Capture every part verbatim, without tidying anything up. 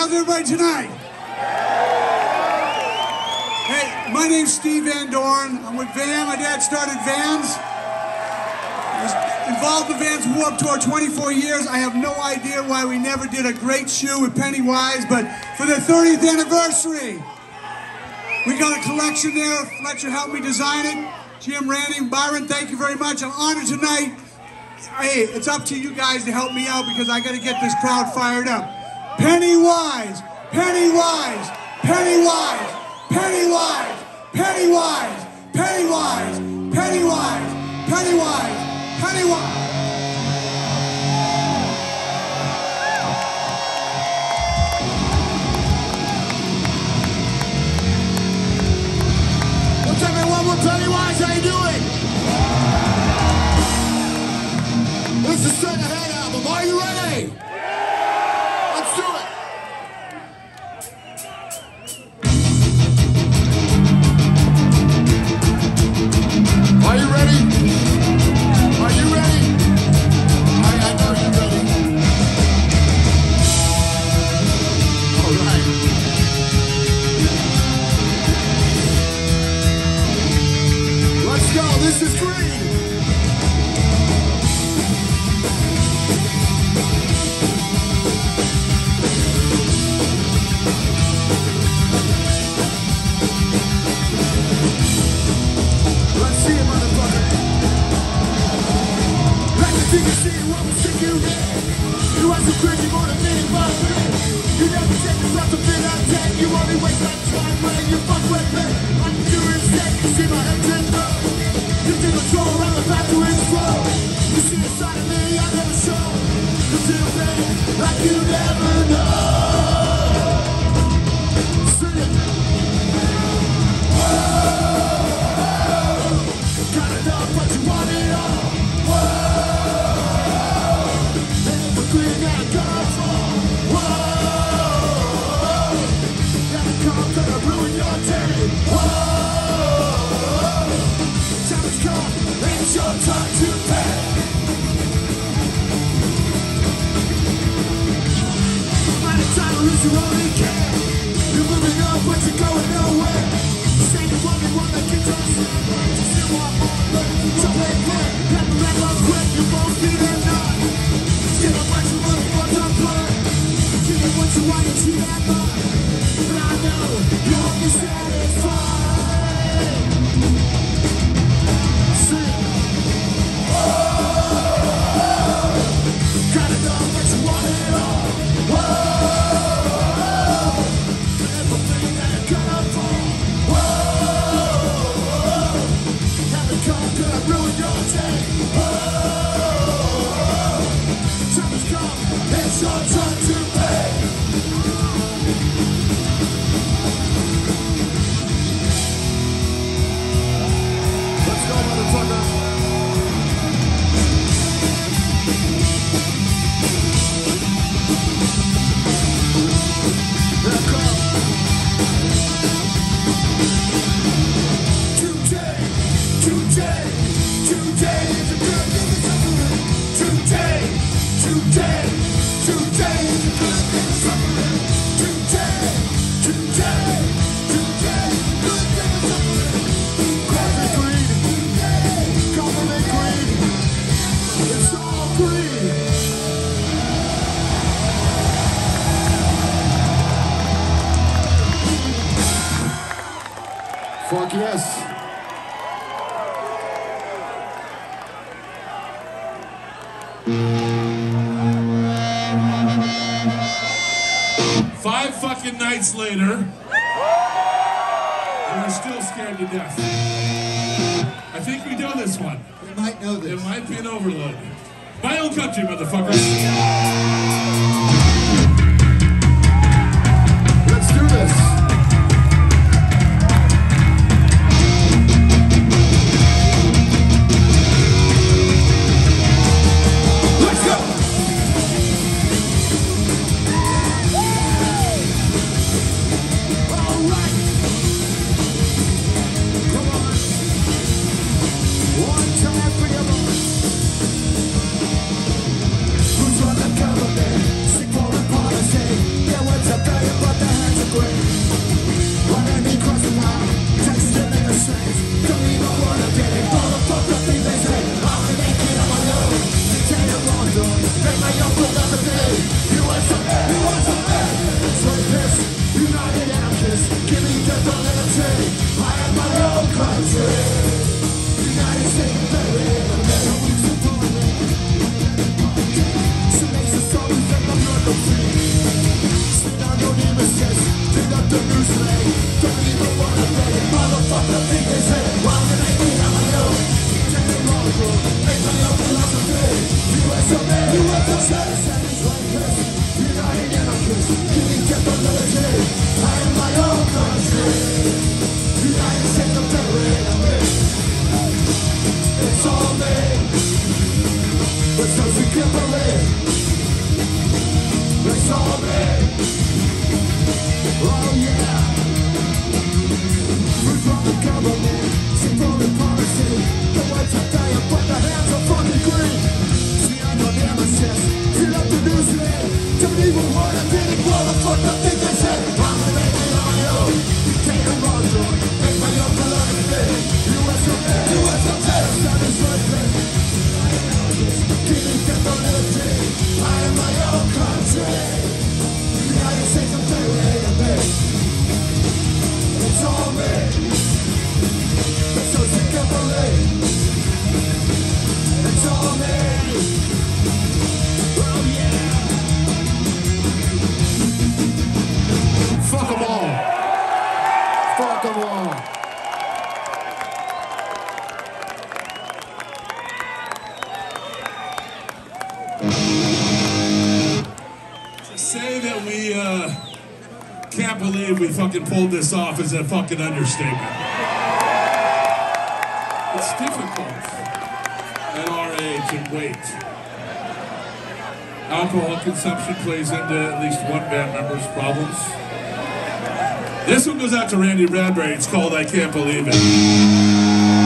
How's everybody tonight? Hey, my name's Steve Van Doren. I'm with Van. My dad started Vans. I was involved in Vans Warped Tour twenty-four years. I have no idea why we never did a great shoe with Pennywise, but for the thirtieth anniversary, we got a collection there. Fletcher helped me design it. Jim, Randy, Byron, thank you very much. I'm honored tonight. Hey, it's up to you guys to help me out because I got to get this crowd fired up. Pennywise, Pennywise, Pennywise, Pennywise, Pennywise, Pennywise, Pennywise, Pennywise, Pennywise. What's up, everyone? We're Pennywise. How you doing? This is the Straight Ahead album. Are you ready? Let's do it. Are you ready? Are you ready? I, I know you're ready. All right. Let's go. This is Green. You can see what we think you had. You are so crazy more than anybody. You never take the breath of it I take. You only waste my time when you fuck with me. I'm doing sick, you see my engine blow. You take control, I'm about to explode. You see a side of me I never show. You feel pain like you never know. Sing it. Whoa, gotta know what you want it all. Whoa. It's your time to pay. Find a time to lose your only care. You're moving up, but you're going nowhere. This ain't the only one that gets us. You still want more, but so play fair. Got the back up quick, you both need it not. Still a bunch of motherfuckers on blood. Give me what you want, you see that much. But I know you'll be satisfied. It's your time to pay. Let's go, motherfucker. Here I come. Today, today, today is a good thing to suffering. Today, today. Today is a good thing to suffering. Today, today, today, good thing to suffering. Call me green, call me green. It's all green. Fuck yes. Five fucking nights later, and we're still scared to death. I think we know this one. We might know this. It might be an overload. My own country, motherfuckers. Let's do this. Who's on the government? Pulled this off is a fucking understatement. It's difficult at our age and weight. Alcohol consumption plays into at least one band member's problems. This one goes out to Randy Bradbury. It's called I Can't Believe It.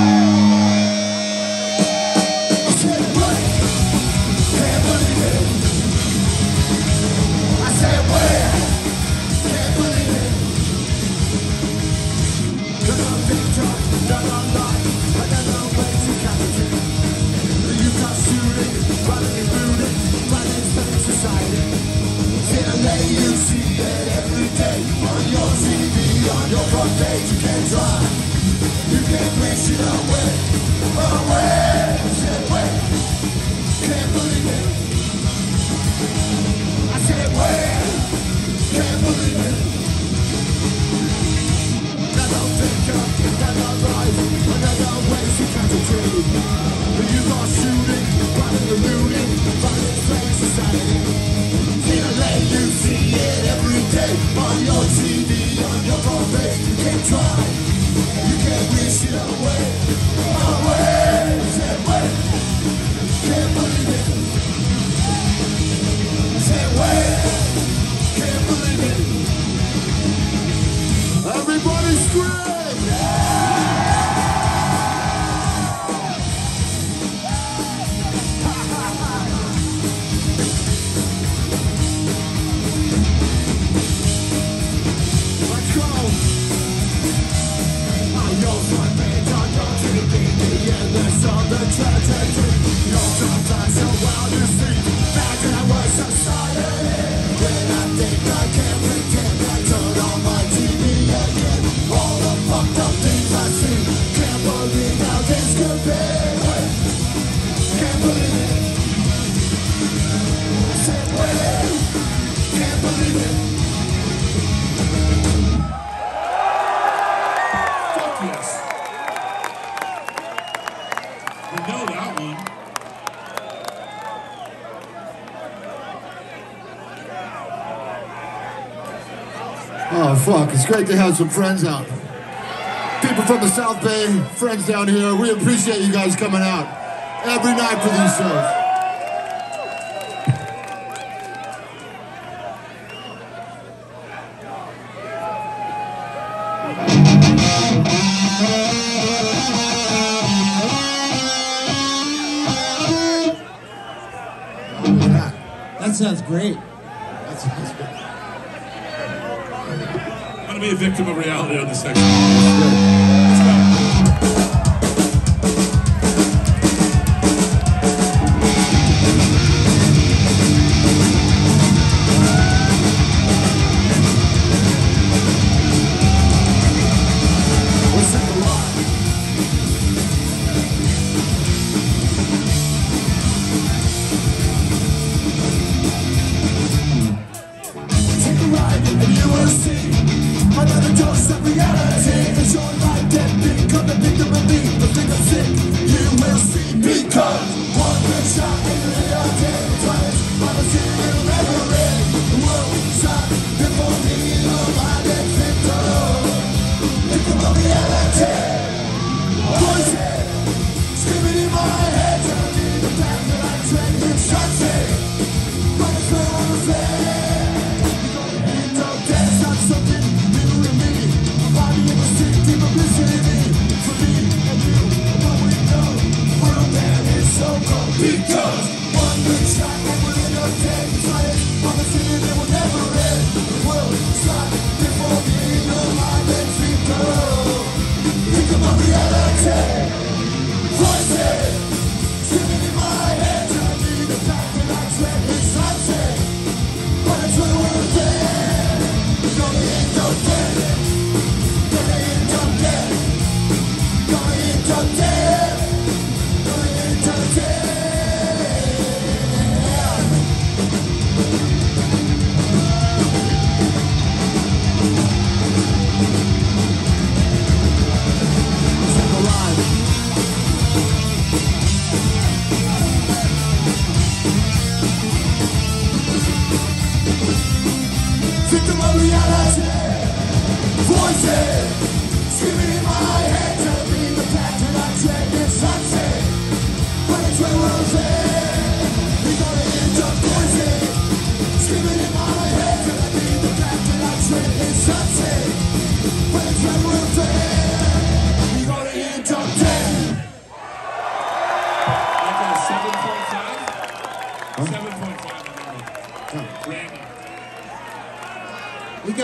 Oh, fuck. It's great to have some friends out. People from the South Bay, friends down here, we appreciate you guys coming out every night for these shows. That sounds great. That sounds great. I'm going to be a victim of reality on this section. Let's go. Take a ride and you will see another dose of reality. It's your life.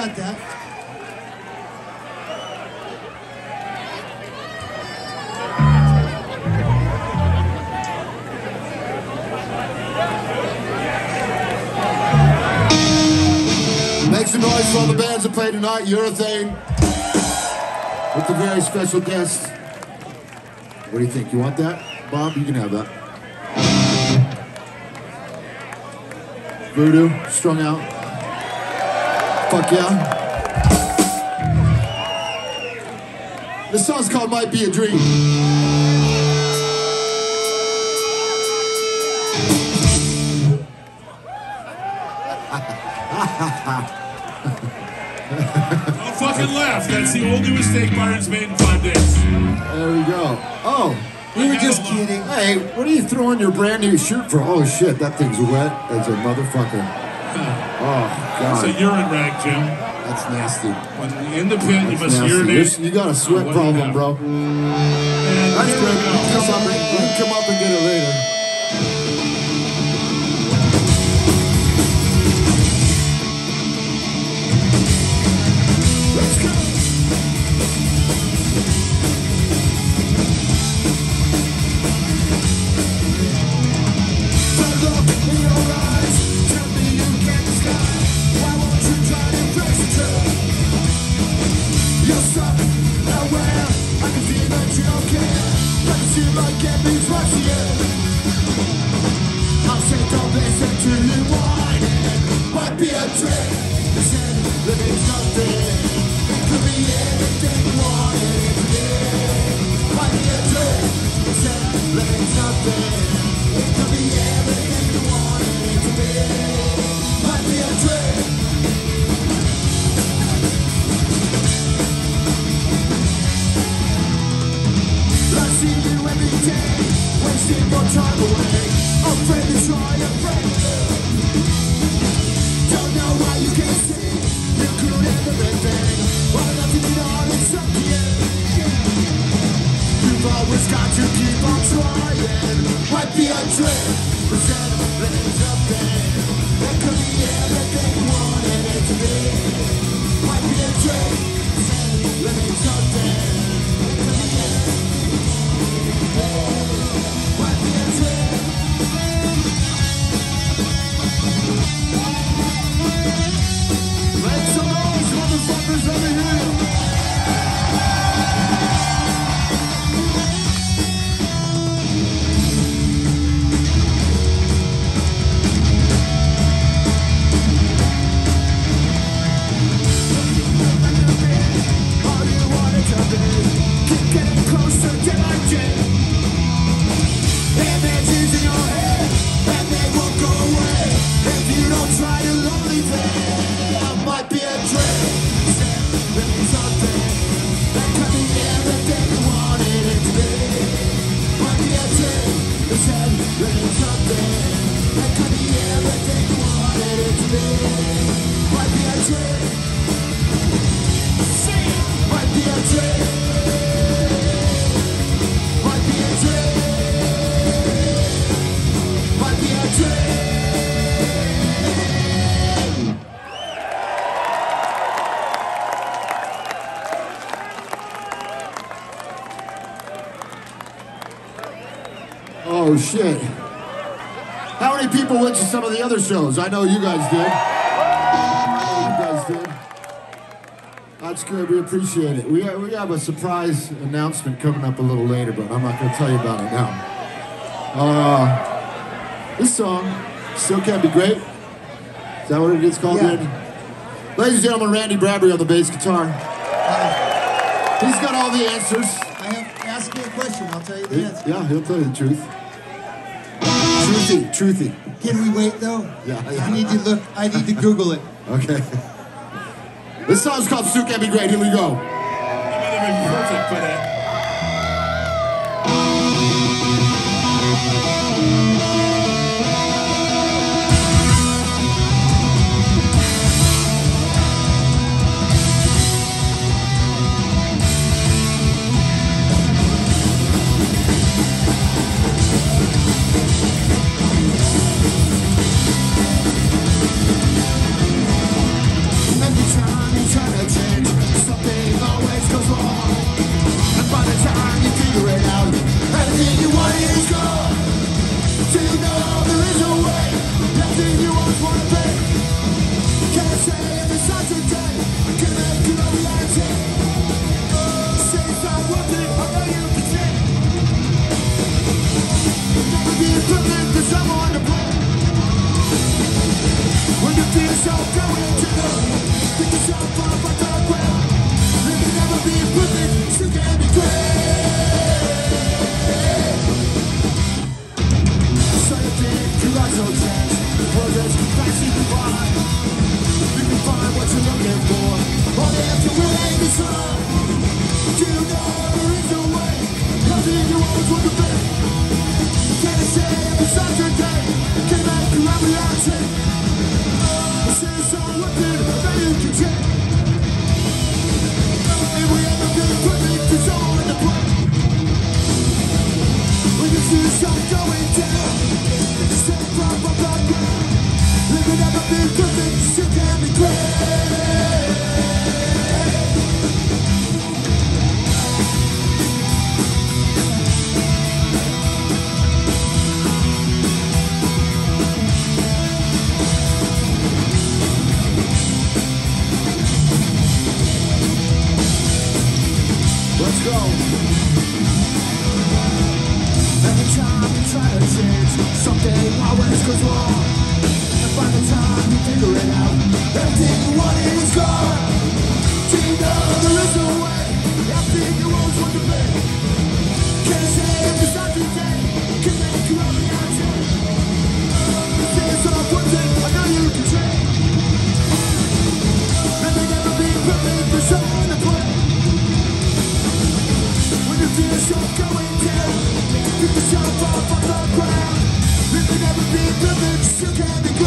got that. Make some noise for all the bands that play tonight. Urethane with the very special guest. What do you think? You want that? Bob, you can have that. Voodoo, strung out. Fuck yeah. This song's called Might Be a Dream. Don't fucking laugh. That's the only mistake Byron's made in five days. There we go. Oh. We were just kidding. Hey, what are you throwing your brand new shirt for? Oh shit, that thing's wet as a motherfucker. Oh, God. It's a urine rag, Jim. That's nasty. When in the pit, you That's must nasty. urinate. There's- You got a sweat Oh, what do you problem, have? bro. And That's here good. we You go. can come up and- you can come up and get it later. Let's go. The look in your eyes, tell me you can't disguise. Why won't you try to embrace the truth? You're stuck nowhere. I can feel that you don't care. But it seems like it means much to you. I'll say don't listen to you whining. Might be a trick. Listen, living's nothing. It could be anything you want it to be. Might be a trick. Listen, living's nothing. It could be everything you want it to be. Might be a trick. I see you every day, wasting your time away. Afraid to try, afraid to live. Don't know why you can't see. You could have everything. Why nothing at all, it's up to you. You've always got to keep on trying. Might be a trick, but then there's nothing. It could be everything you wanted it to be. Might be a trick, but then there's nothing. It could be everything. Might be a trick. Make some noise, motherfuckers, over here. All you wanted to be, keep getting closer till I did. Images in your head, and they won't go away if you don't try to leave it. I might be a trick, living something that could be everything you wanted it to be. Might be a trick, living something that could be everything you wanted it to be. Might be a trick, might be a trick, might be a trick. Might be a trick. Oh shit. How many people went to some of the other shows? I know you guys did. I know you guys did. That's good, we appreciate it. We have, we have a surprise announcement coming up a little later, but I'm not going to tell you about it now. Uh, this song, Still Can't Be Great. Is that what it is called, Yeah. Randy? Ladies and gentlemen, Randy Bradbury on the bass guitar. He's got all the answers. I have ask me a question. I'll tell you the He- answer. yeah, he'll tell you the truth. Truthy, truthy. Can we wait though? Yeah, yeah. I need to look. I need to Google it. Okay. This song's called Still Can't Be Great. Here we go. That would have been perfect for that. Every time always wanna be. Can't say if it's not today, can make it a reality. Say it's not worth it, I know you can take. Never be perfect, cause I'm on the plane. When you feel yourself going to the, pick yourself up off the ground. You can never be perfect, you can be great. So you think you got no chance, well there's capacity to find. You can find what you're looking for, only if you're willing to try. You know there is no way, nothing you always want to be. Can't say if it's not your day, can make you a reality. Say it's all worth it, that you can take. And we end up getting perfect, it's all in the play. When you see yourself going down, step up off the ground. Living never be perfect, still can be great. Let's go. Every time you try to change, something always goes wrong. And by the time you figure it out, everything you wanted is gone. Do you know there is no way, everything you always want to be. Can't say if it's not today, can make you a reality. Say it's all worth it, I know you can change. Never, never be perfect, there's someone to play. When you feel yourself going down, pick yourself up off the ground. You can never be perfect, still can be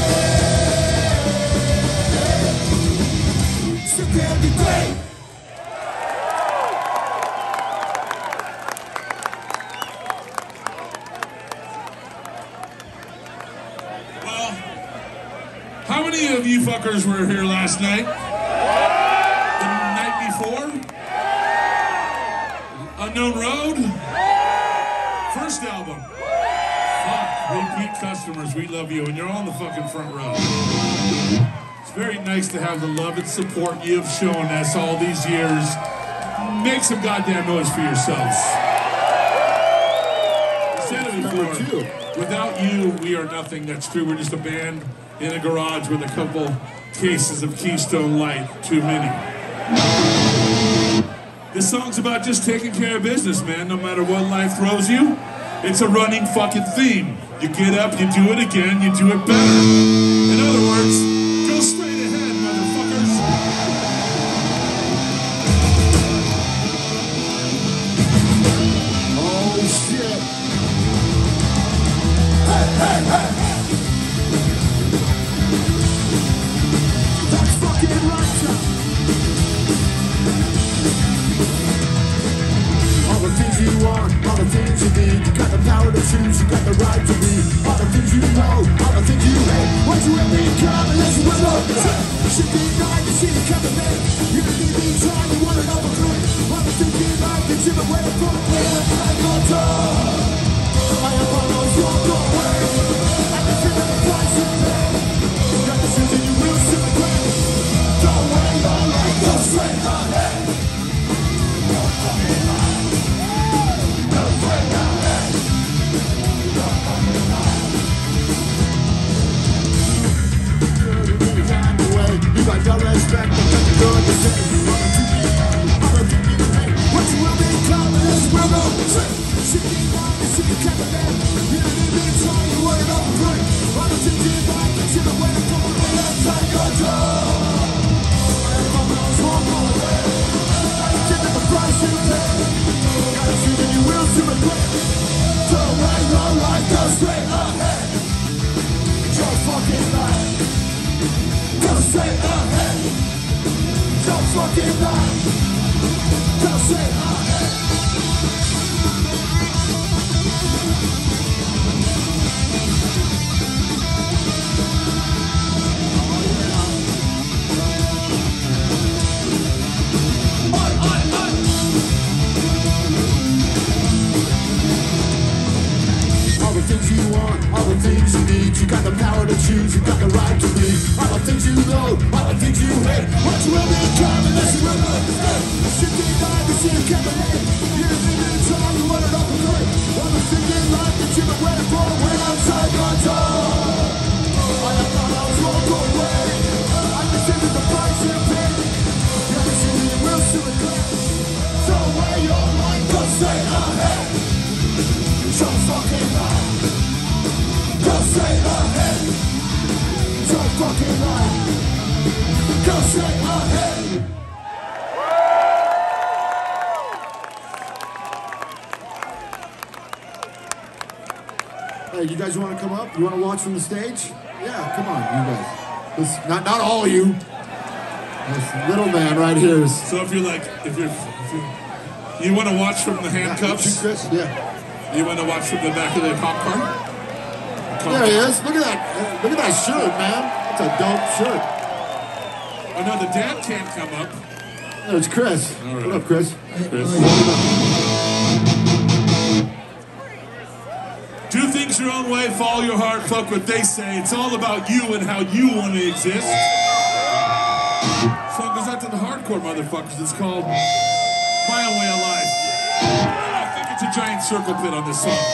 great. Still can be great. Well, how many of you fuckers were here last night? The night before? Unknown Road? First album. Fuck, repeat customers, we love you, and you're all in the fucking front row. It's very nice to have the love and support you've shown us all these years. Make some goddamn noise for yourselves. I said it before, without you, we are nothing. That's true, we're just a band in a garage with a couple cases of Keystone Light, too many. This song's about just taking care of business, man, no matter what life throws you. It's a running fucking theme. You get up, you do it again, you do it better. In other words, go straight ahead, motherfuckers. Oh shit. Hey, hey, hey. That's fucking right, John. All the things you want, all the things you need. You got the power to choose, you got the right to be. All the things you know, all the things you hate. What you ever become, unless you will know. You should be nine, you see it coming late. You don't need me trying, you want it over three. All the things you like, that you've been waiting for. Waiting for your door. I have always walked away. I can feel the price you pay. Got the shoes and you will see the way. Don't wait your life, go straight ahead. Don't fucking lie. Go straight ahead. Don't fucking lie. You can't wait. You got your respect, but you're doing the same. All the things you know, all the things you hate. What you will become, this will go. She keep on, she can keep it there. You don't need me trying, you want it over free. All the things you like, that you've been waiting for. Wait outside your door. Everyone knows one more way. I can get the price you pay. Gotta see that you will see it quick. Don't wait your life, go straight ahead. Don't fucking lie. Go straight ahead. Don't fucking lie. Go straight ahead. All the things you want, all the the things you need. You got the power to choose, you got the right to be. All the things you know, all the things you hate. What you will be come unless you will not stay. Shit they die, but shit can't believe. You're living in time, you want it up and great. All the things in life that you've been waiting for, when outside your door. I thought I was gonna go away. I considered the price you pay. You're the city you will soon regret. So where your life go straight ahead. So fucking right. Go straight ahead. So fucking right. Go straight ahead. Hey, you guys want to come up? You want to watch from the stage? Yeah, come on, you guys. This, not not all of you. This little man right here is. So if you're like, if you're, if you're you want to watch from the handcuffs? Chris? Yeah. You want to watch from the back of the cop car? Cop There he car. is. Look at that. Look at that shirt, man. That's a dope shirt. Oh no, the dad can't come up. There's Chris. All right. What up, Chris? Chris. Do things your own way, follow your heart, fuck what they say. It's all about you and how you want to exist. Song goes out to the hardcore motherfuckers. It's called My Own Way of Life. I think it's a giant circle pit on this song.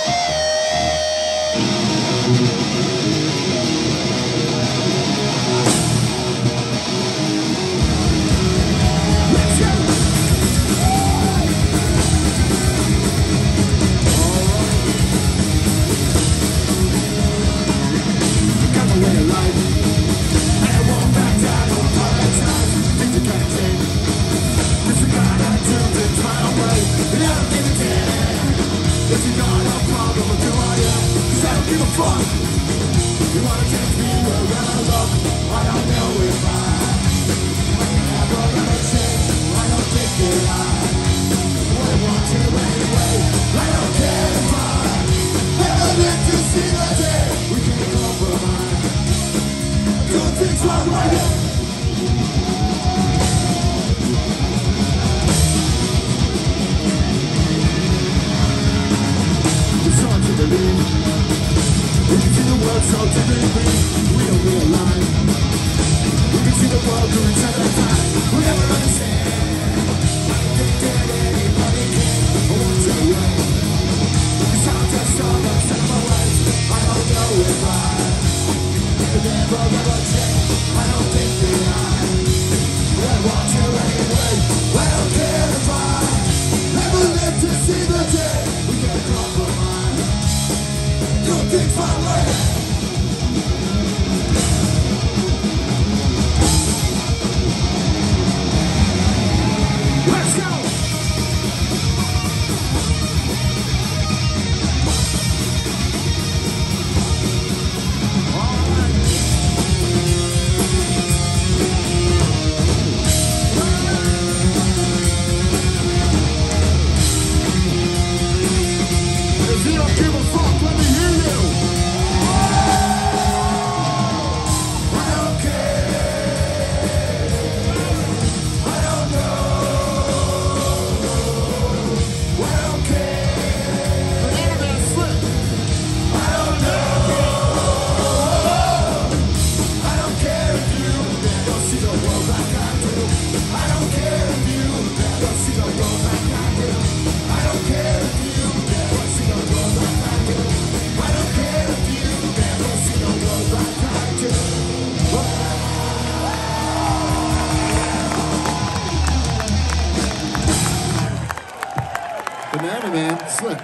Banana Man slip.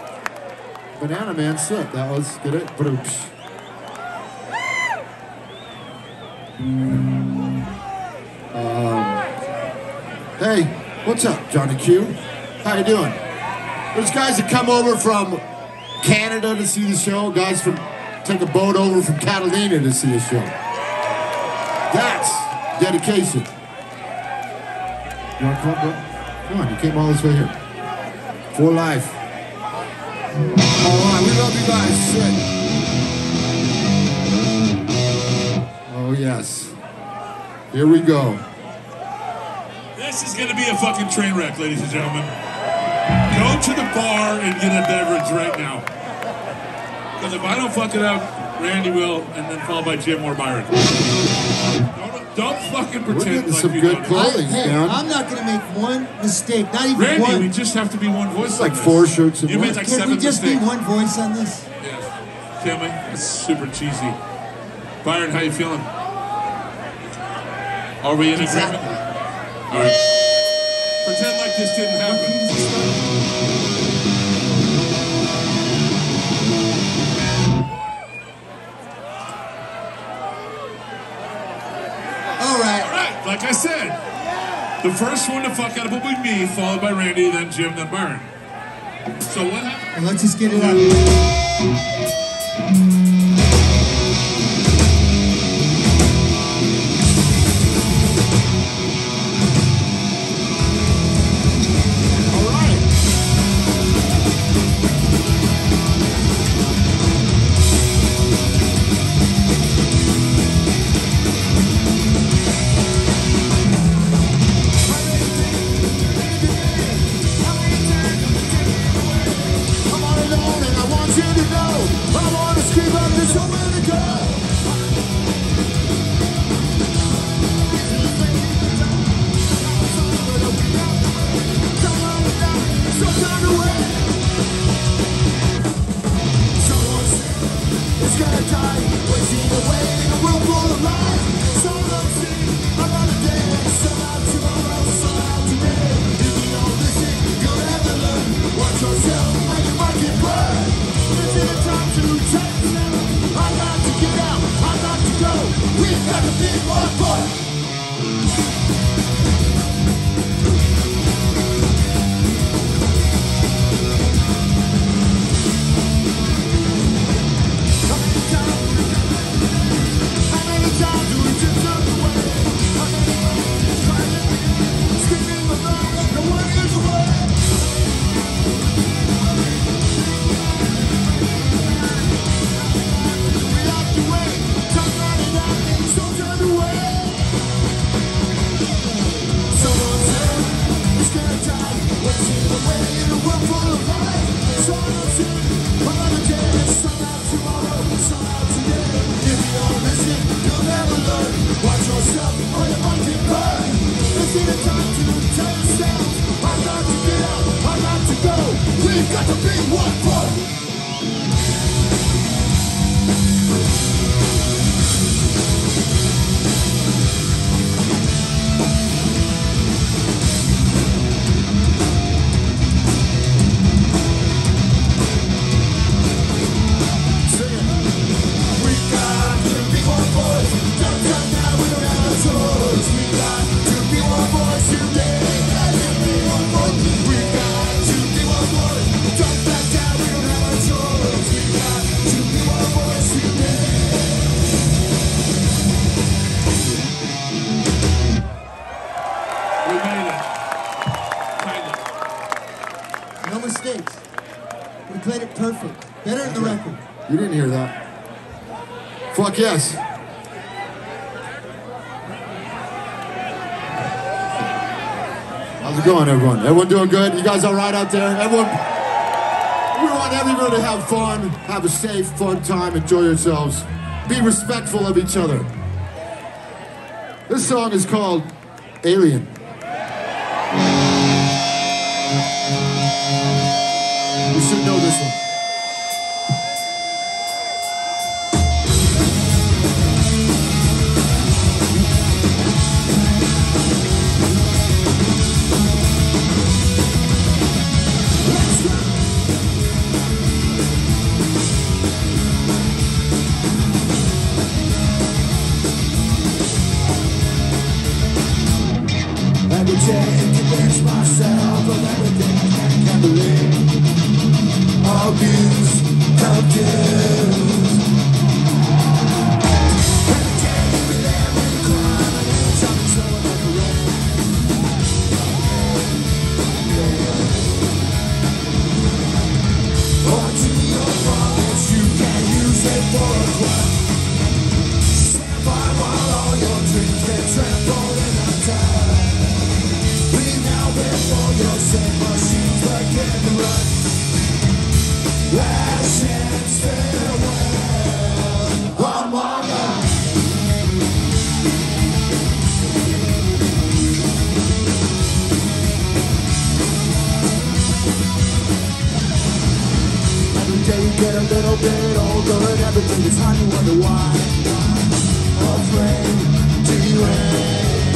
Banana Man slip. That was get it. Broops. Um, hey, what's up, Johnny Q? How you doing? There's guys that come over from Canada to see the show. Guys from take a boat over from Catalina to see the show. That's dedication. You want to come up, bro? Come on, you came all this way here. For life. All right, we love you guys. Shit. Oh, yes. Here we go. This is going to be a fucking train wreck, ladies and gentlemen. Go to the bar and get a beverage right now. Because if I don't fuck it up, Randy will, and then followed by Jim or Byron. Don't, don't fucking We're pretend getting like some you good don't. clothing, Hey, man. I'm not gonna make one mistake. Not even Randy, one. we just have to be one voice. It's like on this. four shirts and You one. made like Can seven we just mistakes. be one voice on this? Yes. Can we? It's super cheesy. Byron, how you feeling? Are we in Exactly. agreement? All right. Pretend like this didn't happen. All right. All right, like I said, the first one to fuck out will be me, followed by Randy, then Jim, then Byron. So what happened? Well, let's just get it out. I'm all alone and I want you to know I wanna scream up, there's nowhere to go. Sometime away. Someone said it's gonna die, wasting away in a world full of lies. Someone said I'm gonna dance, somehow tomorrow, somehow today. If you don't listen, you'll never learn. Watch yourself like you might get burned. Is it time to take the step? I got to get out, I got to go. We've got to be one voice. How many times do we just look away? How many times try to be screaming alone? No one is away. We have to wait. Time running out, so turn away. Someone said it's gonna die, wasting away in a world full of lies. Someone said another day, somehow tomorrow, somehow today. If you don't listen, you'll never learn. Watch yourself or you might get burned. Is it a time to tell yourself, I got to get out, I got to go. We've got to be one voice. Sing it. We got to be one voice. Don't tell now we don't have a choice. We got to be one voice today. Got to be one voice. We got to be one voice. Don't back down, we don't have a choice. We got to be one voice today. We made it. Kind of. No mistakes. We played it perfect. Better than the record. You didn't hear that. Fuck yes. How's it going, everyone? Everyone doing good? You guys all right out there? Everyone, we want everyone to have fun, have a safe, fun time, enjoy yourselves. Be respectful of each other. This song is called Alien. You should know this one. Every day I convince myself of everything I can't believe. All views confused. Every day you be there when you climb and every time it's so like a rain. Onto your promise, you can use it for a crime. Stand by while all your dreams get trampled in a time. Lean out before your same machines begin to run. Last chance, fail. a little bit older and everything is hard to wonder why. Afraid to rain.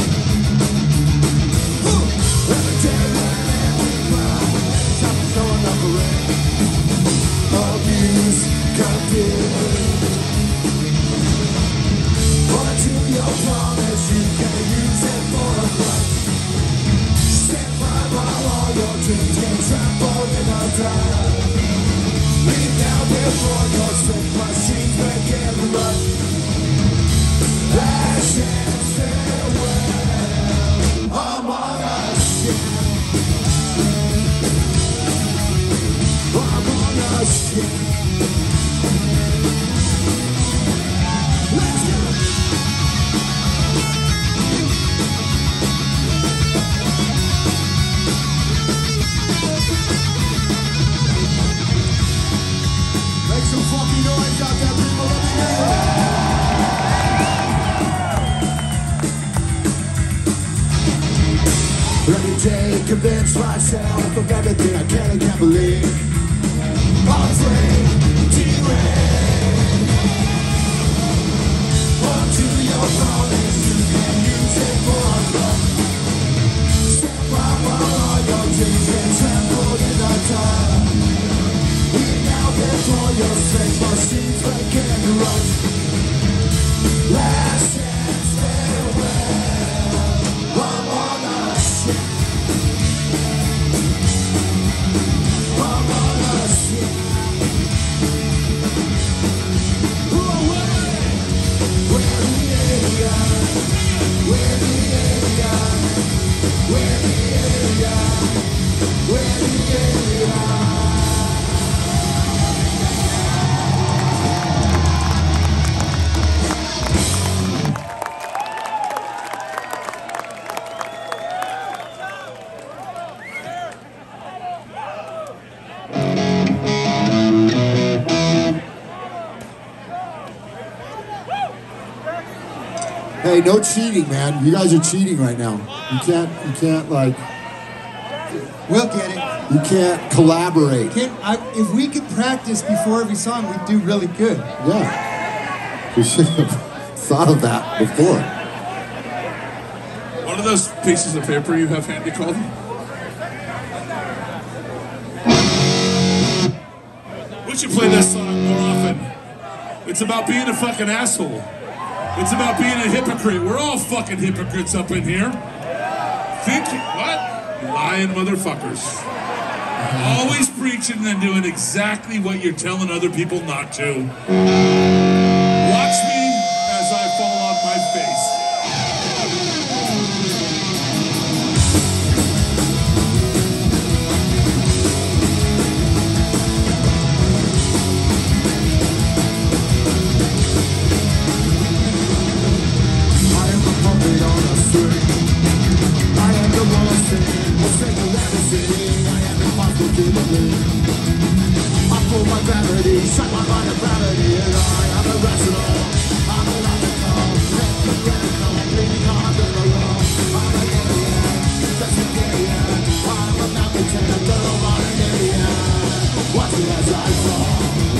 Every day when we cry, time is showing up for rain. Abuse, confused. But to your promise, you can use it for a fight. Stand by while all your dreams get trampled in the dark. Leave now before your sick machines begin to run. Last chance farewell among us, yeah. Among us, yeah. Let's go. Make some fucking noise out there, people. Let me hear you. Every day, convince myself of everything I can and can't believe. I'm free, derailed. One to your promise, you can use it for a club. Step by while all your dreams get trampled in the dark. Leave now before your sex machines begin to run. Last chance farewell among us, yeah. Among us, yeah. Oh, we're we're the area, we're the area, we're the area, we're the area. Hey, no cheating, man. You guys are cheating right now. You can't, you can't like, We'll get it. you can't collaborate. Can, I, if we could practice before every song, we'd do really good. Yeah. We should have thought of that before. One of those pieces of paper you have handy called? We should play this song more often. It's about being a fucking asshole. It's about being a hypocrite. We're all fucking hypocrites up in here. Think what? Lying motherfuckers. Always preaching and doing exactly what you're telling other people not to. Watch me as I fall on my face. I pull my gravity, shut my mind of gravity, and I am irrational. I'm illogical, hypocritical, bleeding hard in the road. I'm an idiot, just an idiot. I'm a malcontent, a little modern idiot. Watch me as I fall.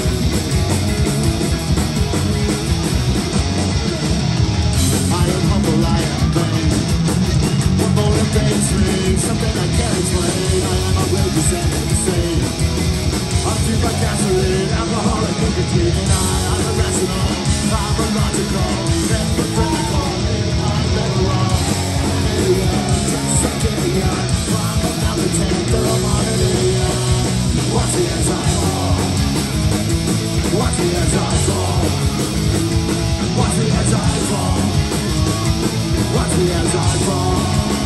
I am humble, I am vain. What motivates me? Something I can't explain. I am outrageous and insane. I'm cheap like gasoline, alcoholic, nicotine. I am irrational, I'm illogical, hypocritical, I'm literal. Idiot, just an idiot. I'm a malcontent, but I'm an idiot. Watch me as I fall. Watch me as I fall. Watch me as I fall. Watch me as I fall.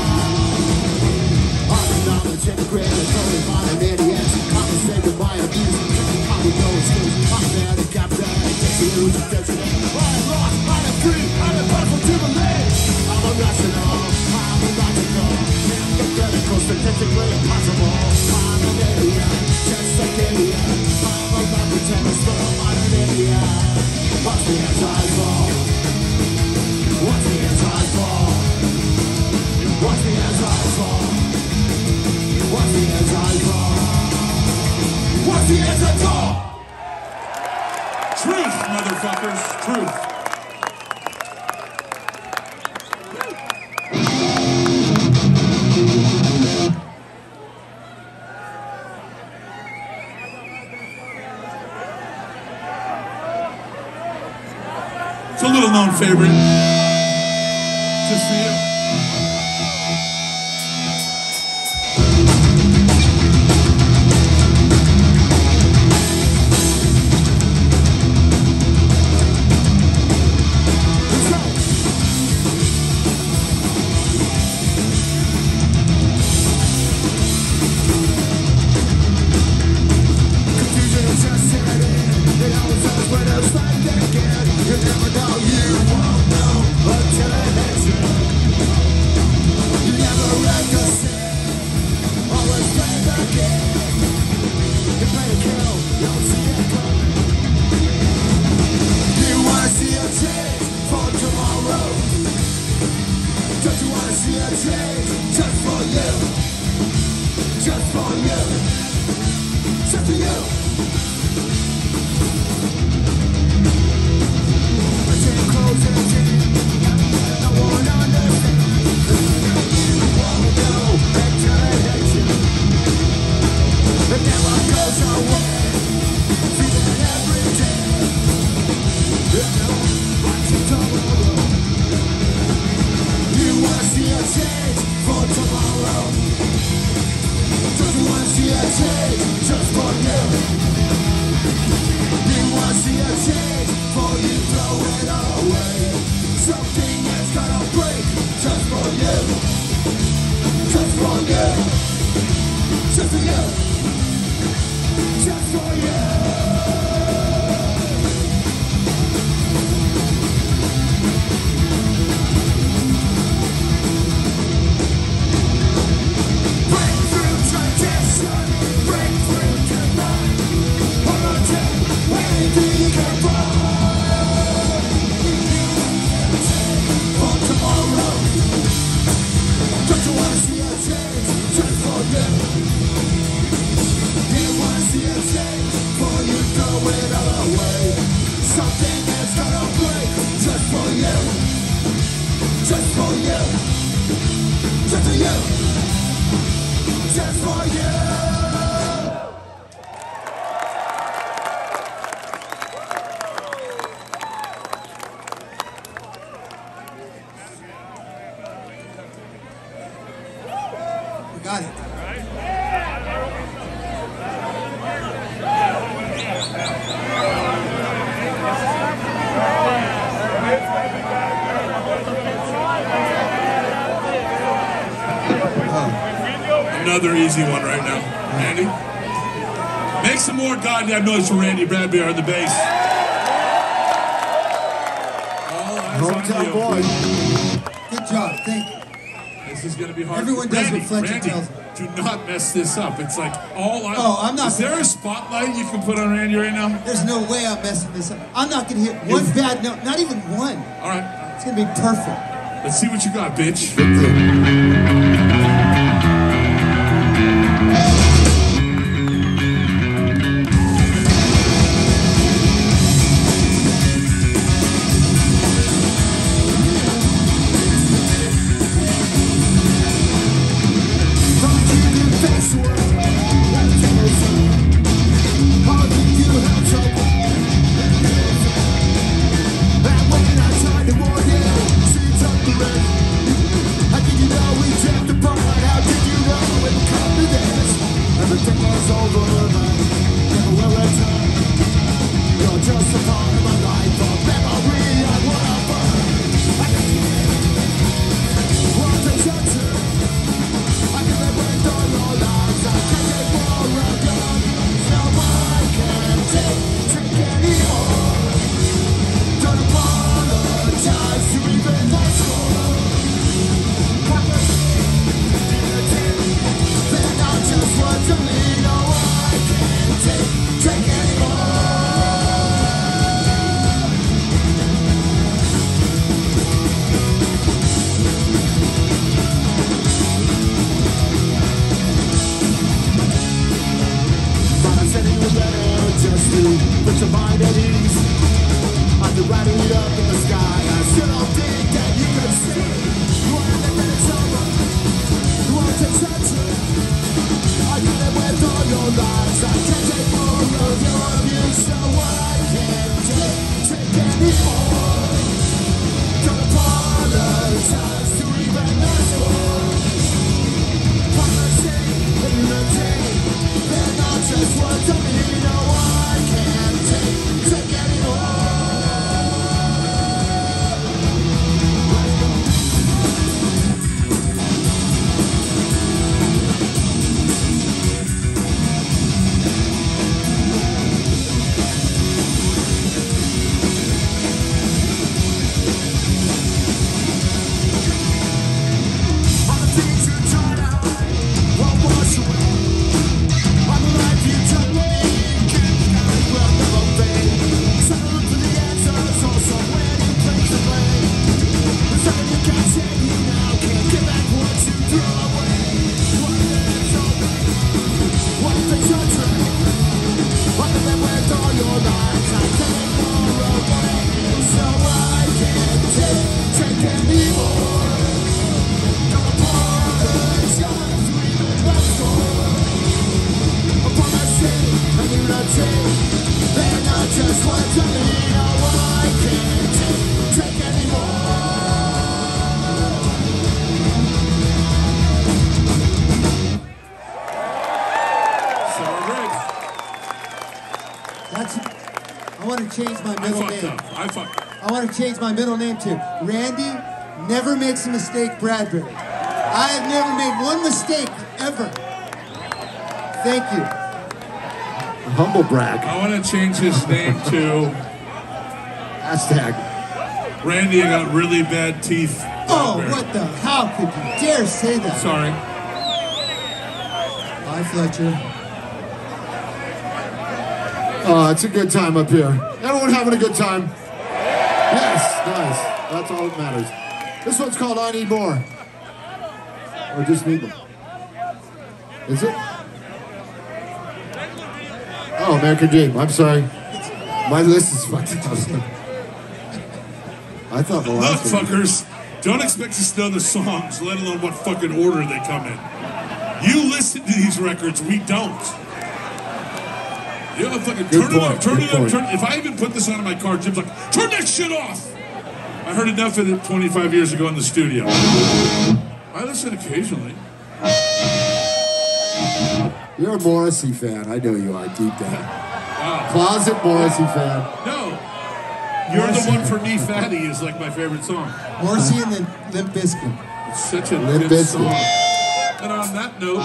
I'm a knowledge integrated, totally modern idiot. Compensate with my abuse. I'm with no excuse. I'm a man that got that. Takes a huge attention. I'm lost, I'm free. I'm a puzzle to believe. I'm irrational. I'm illogical. Hypocritical, statistically impossible. I'm an idiot. Just like idiot. I'm a malcontent, a slow modern idiot. Watch me as I fall. Watch me as I fall. Watch me as I fall. Watch me as I fall. Watch me as I fall. Truth, motherfuckers. Truth. It's a little known favorite. Just for you. Got it. Another easy one right now. Randy? Make some more goddamn noise for Randy Bradbury on the bass. All eyes Hometown on you. boy. Good job. Thank you. This is going to be hard. Everyone does Randy, what Fletcher Randy, tells them. do not mess this up. It's like all I... Oh, I'm not Is there gonna- a spotlight you can put on Randy right now? There's no way I'm messing this up. I'm not gonna hit one If- bad note. Not even one. All right. It's gonna be perfect. Let's see what you got, bitch. Put your mind at ease. I want to change my I middle fucked name. up. I fucked up. I want to change my middle name to Randy Never Makes a Mistake Bradbury. I have never made one mistake ever. Thank you. Humble brag. I want to change his name to Hashtag. Randy. I got really bad teeth. Oh, Bradbury. what the? How could you dare say that? Sorry. Bye, Fletcher. Oh, it's a good time up here. Everyone having a good time? Yes, nice. That's all that matters. This one's called I Need More. Or just Need More. Is it? Oh, American Dream. I'm sorry. My list is fucking awesome. I thought the Look, last one. fuckers, don't expect us to know the songs, let alone what fucking order they come in. You listen to these records, we don't. You know, fucking Good turn it point, up, turn good it up, point. turn If I even put this on in my car, Jim's like, turn that shit off! I heard enough of it twenty-five years ago in the studio. I listen occasionally. You're a Morrissey fan. I know you are, deep down. Wow. Closet Morrissey fan. No. You're the one for me, Fatty, is like my favorite song. Morrissey and then Limp Bizkit. It's such a Limp good Bizkit. song. And on that note,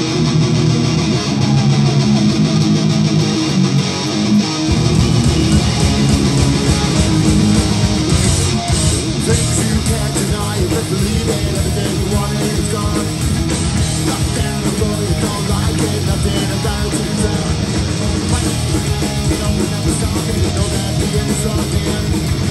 Things you can't deny, you just believe it. Everything you wanted is gone. Knock down the door, you don't like it. Nothing about you there. You know we're never stopping. You know that the end's something.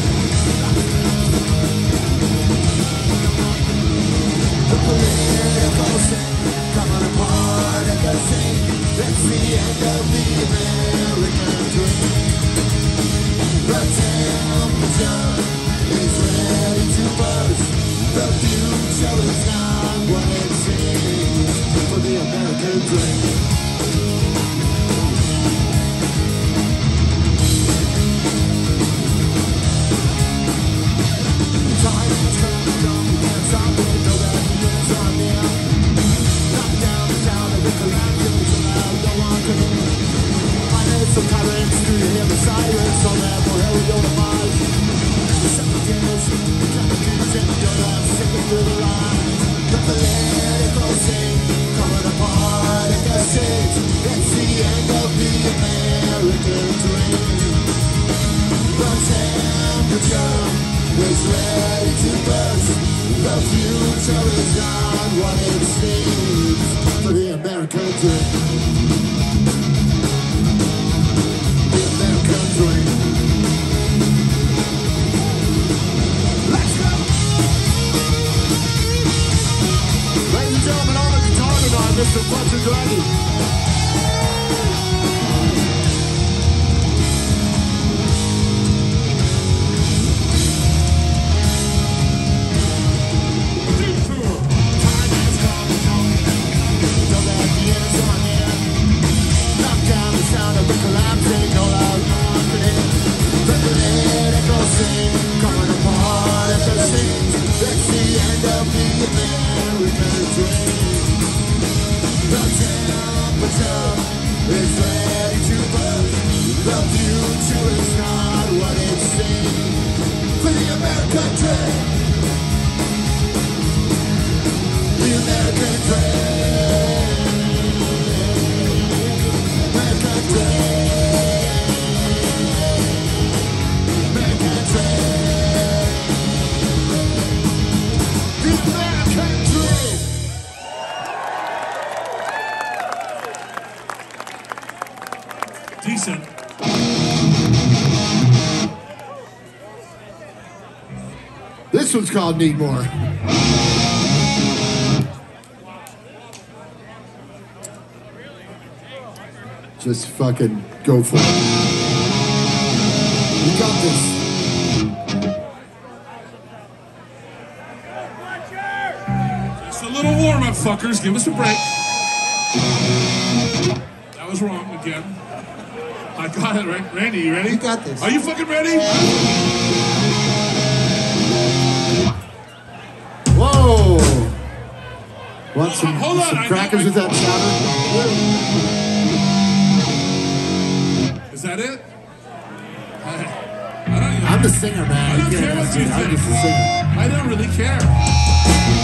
The political scene coming apart at the seams. That's the end of the American dream. The temperature is ready to burst. The future is not what it seems for the American dream. Time is coming down, we can't stop it. Know that the end's on near. Knock down the town and we collapse and we come out. No one can hear. I need some currents, do you hear the sirens? So that for hell we go to Mars. The scientists, the chemicals in your life, sticking through the lines. The political scene coming apart at the seams. It's the end of the American dream. The temperature is ready to burst. The future is not what it seems for the American dream. The American dream. Let's go! Ladies and gentlemen, on the guitar tonight, Mister Fletcher Gladdy. Time has come, know that the end is on here. Knock down the sound of the collapsing, all out confident. The political scene coming apart at the seams. That's the end of the American dream. The temperature is ready to burst. The future is not what it seems for the American dream. The American dream. American dream. American dream. The American dream. decent. This one's called Need More. Just fucking go for it. You got this. Just a little warm up, fuckers. Give us a break. That was wrong again. I got it, right? Randy, you ready? You got this. Are you fucking ready? Whoa! Want some, Hold on, some I crackers got with my- that chowder? Is that it? I don't, I'm the singer, man. I don't You care can't what ask you me. I'm think. just the singer. I don't really care.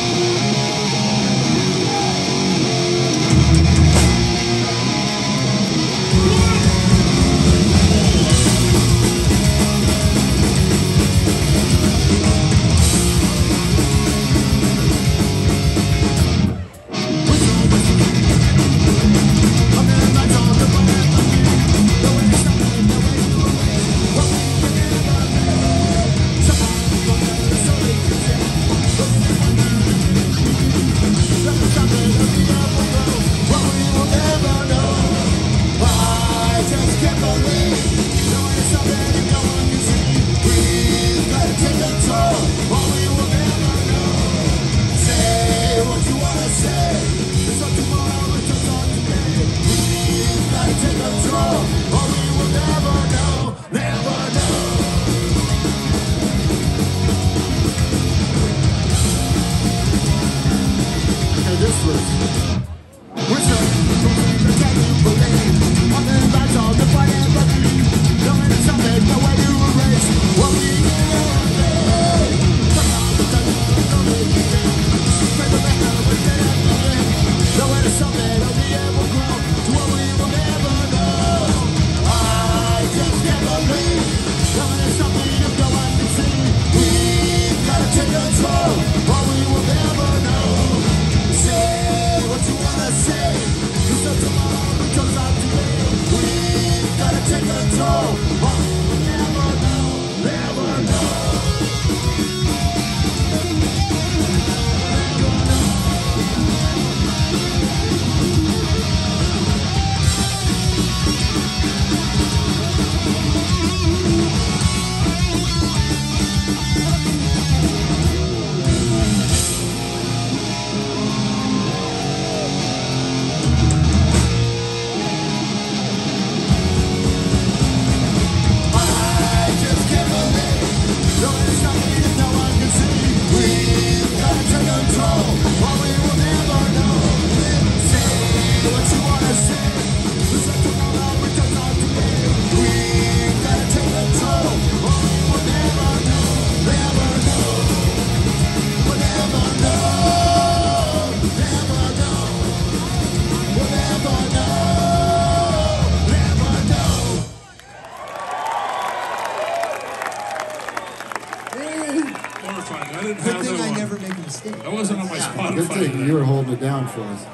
Horrifying. I didn't Good have thing that I one. never make a mistake. That wasn't on my Good Spotify. thing you were holding it down for us.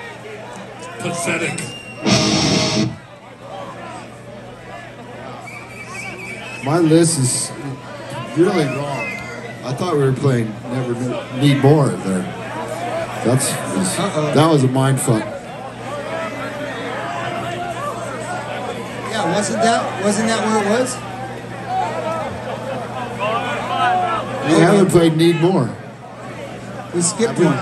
Pathetic. My list is really wrong. I thought we were playing Never Need More there. That's Uh-oh. that was a mind fuck. Yeah, wasn't that wasn't that where it was? We haven't played Need More. We skipped one.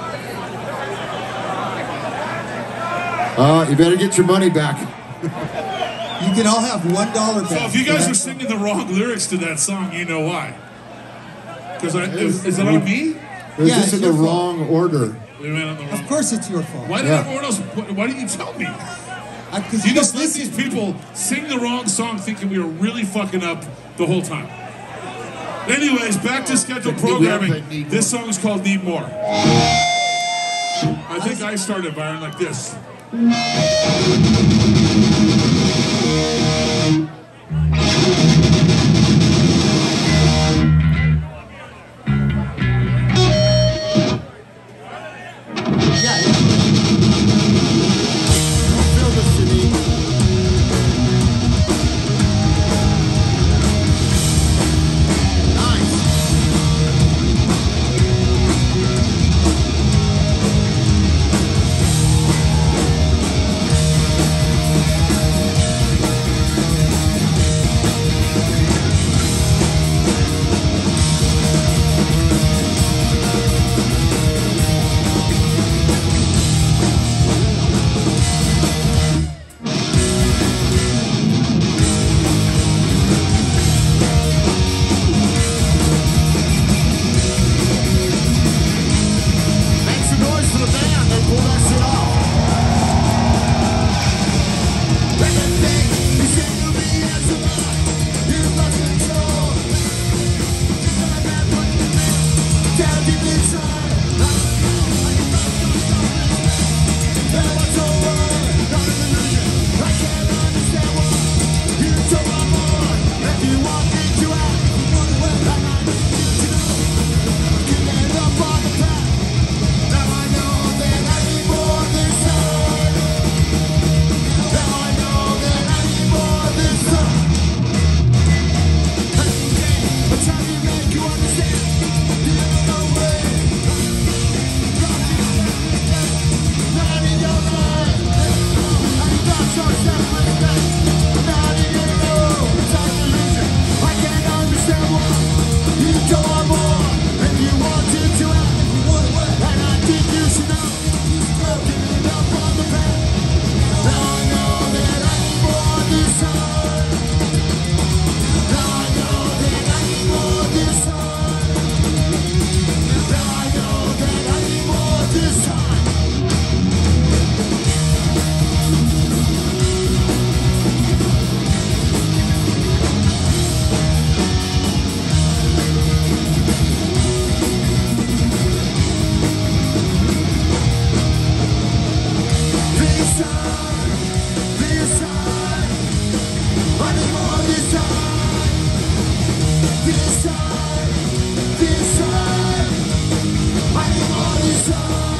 Uh, you better get your money back. You can all have one dollar back. So if you guys for are that singing the wrong lyrics to that song, you know why. Because is, is it on me? It was Yeah, just in it's the your fault. wrong order. We went on the wrong. Of course it's your fault. Why did Yeah. everyone else? Why didn't you tell me? Because You just let these people sing the wrong song thinking we were really fucking up the whole time. Anyways, back to scheduled programming. This song is called Need More. I think I started, Byron, like this. Yeah, yeah. Feel the city. Nice. This time, this time, I am all this time.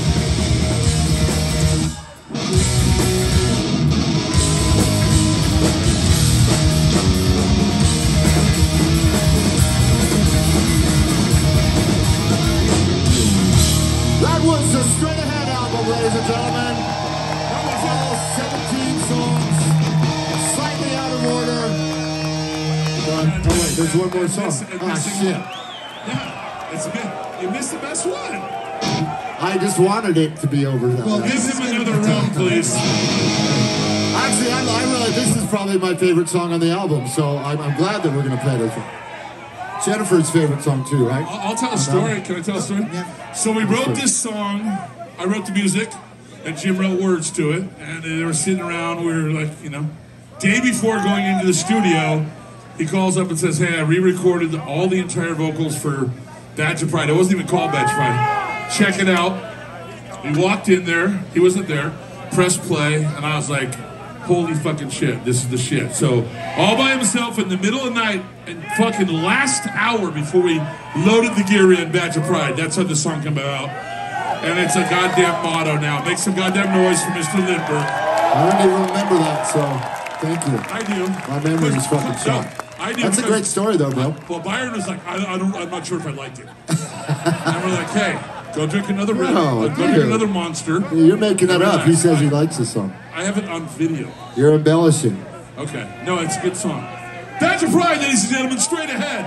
That was the Straight Ahead album, ladies and gentlemen. That was all seventeen songs, slightly out of order. But, oh wait, there's one more song. Ah, shit. Yeah, it's a bit, you missed the best one. I just wanted it to be over that. Well, way. Give him another round, please. Actually, I, I realize this is probably my favorite song on the album, so I'm, I'm glad that we're going to play this one. Jennifer's favorite song too, right? I'll, I'll tell a story. Can I tell a story? Yeah. So we wrote this song. I wrote the music, and Jim wrote words to it. And they were sitting around. We were like, you know, day before going into the studio, he calls up and says, "Hey, I re-recorded all the entire vocals for Badge of Pride. It wasn't even called Badge of Pride. Check it out." We walked in there. He wasn't there. Pressed play, and I was like, holy fucking shit, this is the shit. So, all by himself in the middle of the night, and fucking last hour before we loaded the gear in, Badge of Pride. That's how the song came about. And it's a goddamn motto now. Make some goddamn noise for Mister Lindbergh. I don't even remember that, so thank you. I do. My memory is fucking shot. No, I do. That's a great story, though, bro. Well, Byron was like, I, I don't, I'm not sure if I liked it. And we're like, hey, go drink another Red, No, uh, go drink dude. another Monster. You're making that up. He Relax. says he likes the song. I have it on video. You're embellishing. Okay. No, it's a good song. Badge of Pride, ladies and gentlemen, straight ahead.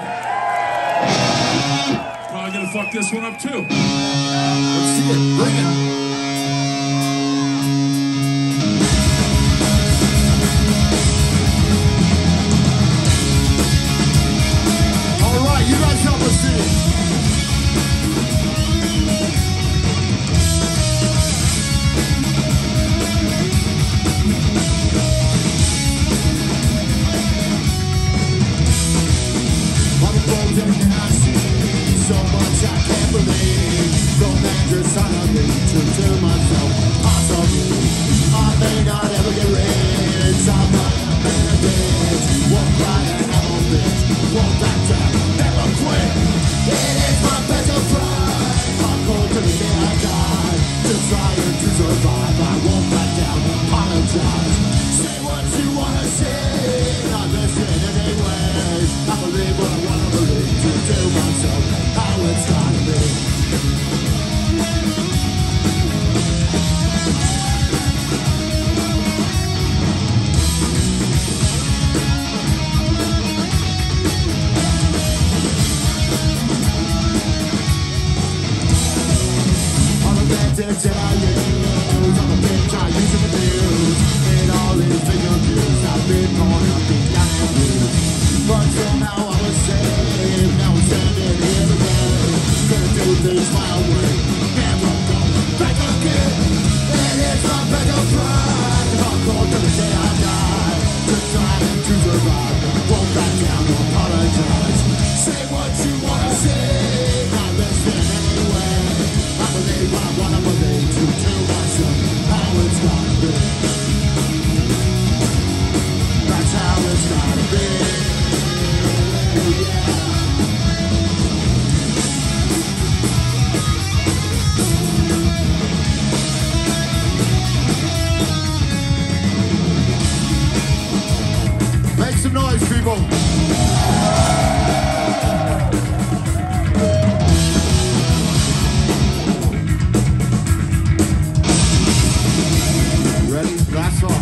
Probably gonna fuck this one up too. Let's see it. Bring it. All right, you guys help us sing. So much I can't believe. Romantic son of me to to myself. Possibly I may not ever get rich. I'm not gonna bitch. Won't cry and I won't bitch. Won't back down, never quit. It is my better pride. I'm cold to the day I die. Just trying to survive. I won't back down, apologize. Say what you wanna say. Not listen anyways. I believe what I wanna believe. To do myself how it's gotta be. On the message that I use, on the bitch I use in the news, it all is fake abuse. I've been born up and down and abused, but somehow I was saved. Now I'm standing here again, gonna do things my way, never go back again. It is my better pride, I'm cold to the day I die, just trying to survive, won't back down, apologize. Say what you wanna say, not listen anyway. I believe what I wanna believe, to do myself how it's gotta be. That's how it's gotta be. Yeah. Make some noise, people. Ready? Last song.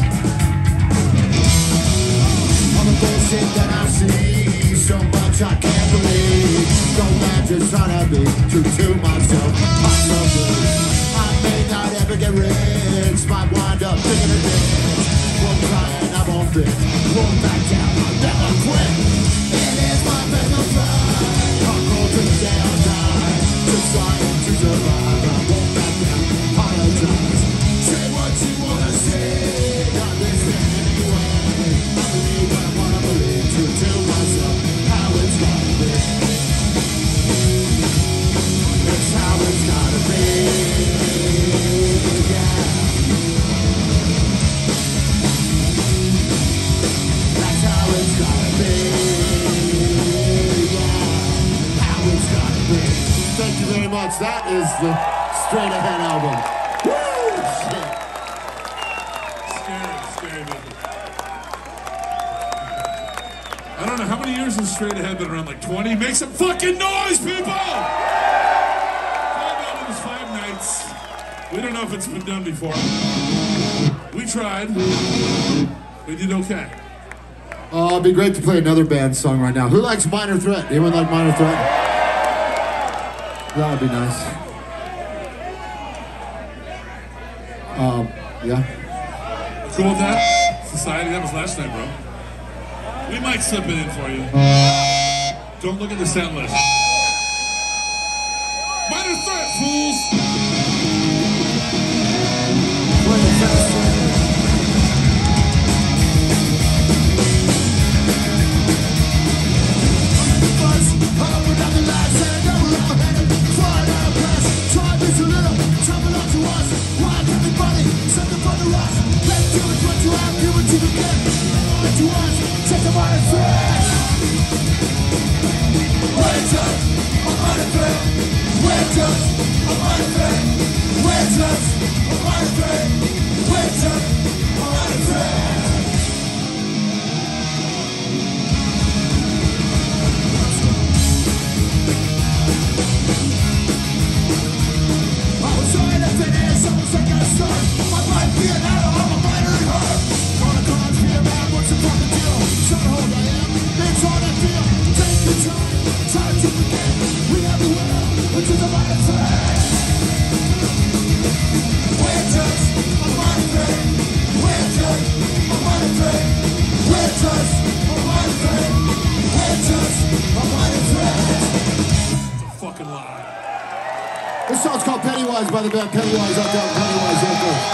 All the bullshit that I see, so much I can't believe. Don't let just try to be true to myself. Possibly I may not ever get rich, might wind up taking a ditch. Won't try and I won't bitch, won't back down, I'll never quit. It is my better pride, I'll go to the day I die. Just trying to survive, I won't back down, apologize. Say what you wanna say, not listen anyway. I believe what I wanna believe, to tell myself how it's gotta be. That's how it's gotta be, yeah. That's how it's gotta be. thoughts. That is the Straight Ahead album. Woo! Shit. Scary, scary, baby. I don't know, how many years has Straight Ahead been around? Like twenty? Make some fucking noise, people! Five albums, five nights. We don't know if it's been done before. We tried. We did okay. Oh, it'd be great to play another band song right now. Who likes Minor Threat? Anyone like Minor Threat? That would be nice. Um, yeah. Cool with that? Society, that was last night, bro. We might slip it in for you. Don't look at the set list. Minor Threat, fools! This song's called Pennywise by the band Pennywise out there. Pennywise out there.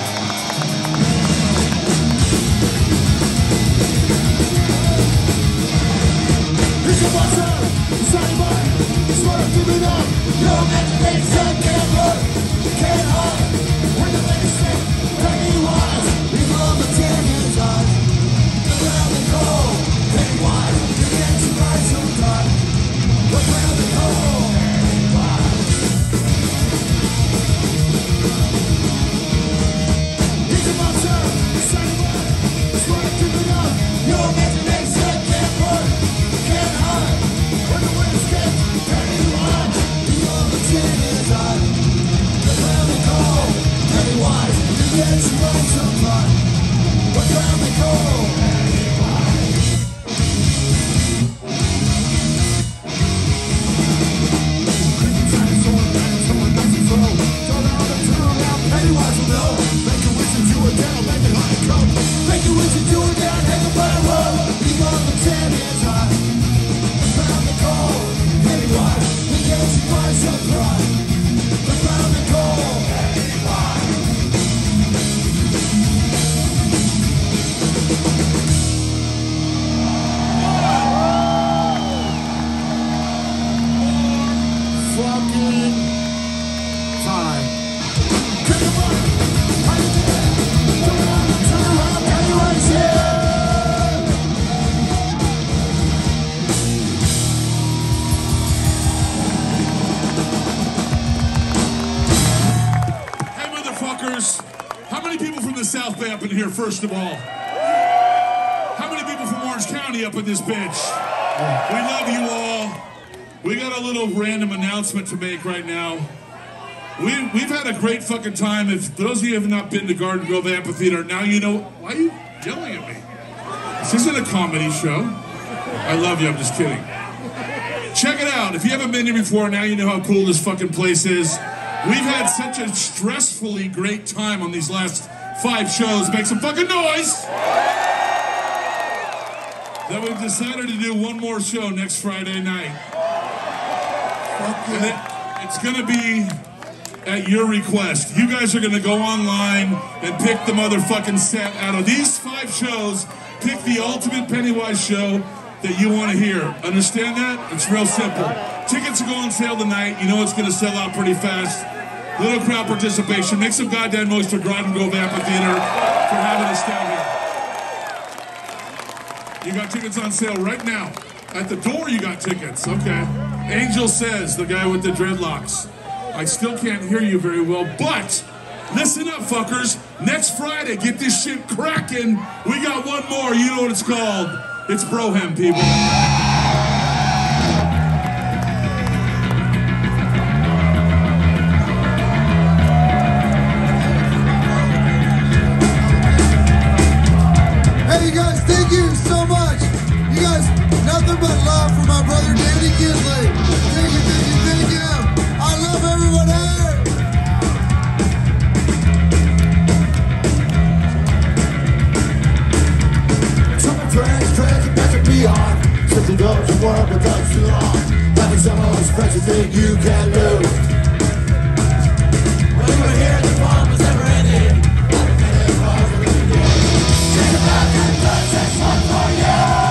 It's a monster, it's not your mind, it's what I'm giving up. Your imagination can't run, can't hide. When the ladies say, Pennywise, people on the ten years high. Look around the cold, Pennywise, you can't survive sometime. Look around the cold, Pennywise. It's a monster, it's not your mind, it's what I'm giving up. Your imagination can't run, can't hide. When the wind escapes, Pennywise, people on the ten years high. Look around the cold, Pennywise, you can't survive sometime. Look around the cold, Pennywise will know. Make a wish and do it down, make it honeycomb. Make a wish and do it down, hang a by a road. Leave on the ten years high. Around the cold, Pennywise, we can't survive some pride. Around the cold, Pennywise. Fucking time. How many people from the South Bay up in here, first of all? How many people from Orange County up in this bitch? We love you all. We got a little random announcement to make right now. We, we've had a great fucking time. If those of you have not been to Garden Grove Amphitheater, now you know. Why are you yelling at me? This isn't a comedy show. I love you, I'm just kidding. Check it out. If you haven't been here before, now you know how cool this fucking place is. We've had such a stressfully great time on these last five shows. Make some fucking noise! That we've decided to do one more show next Friday night. And it, it's gonna be at your request. You guys are gonna go online and pick the motherfucking set out of these five shows. Pick the ultimate Pennywise show that you want to hear. Understand that? It's real simple. Tickets will go on sale tonight. You know it's gonna sell out pretty fast. Little crowd participation. Make some goddamn noise for Garden Grove Amphitheater for having us down here. You got tickets on sale right now. At the door you got tickets. Okay. Angel Says, the guy with the dreadlocks. I still can't hear you very well, but listen up, fuckers. Next Friday, get this shit cracking. We got one more. You know what it's called. It's Brohem, people. Hey, you guys, thank you so much. You guys, nothing but love for my brother Danny Kinsley. Thank you, thank you, thank you. I love everyone here. To my friends, friends, and back and beyond. Simply those who work with us too long. Having some of those friends you think you can lose. When you were here, the fun was never ending. Think about that first six months for you.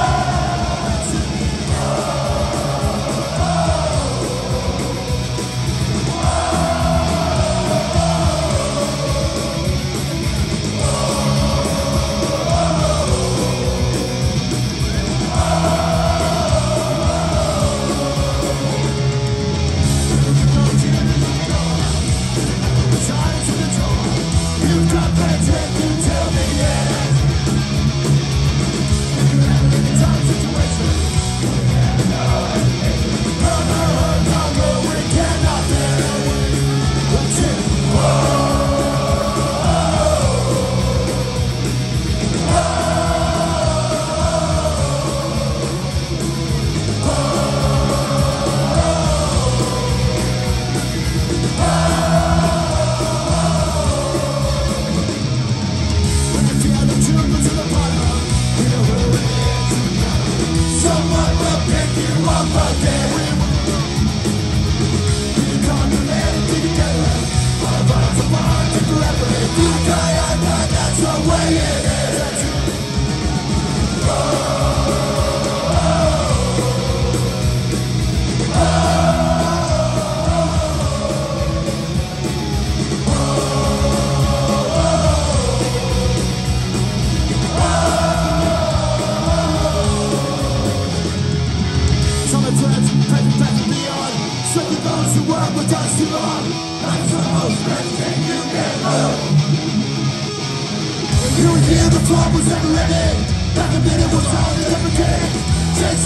You were here, the club was never ending. Back a minute was all that ever came.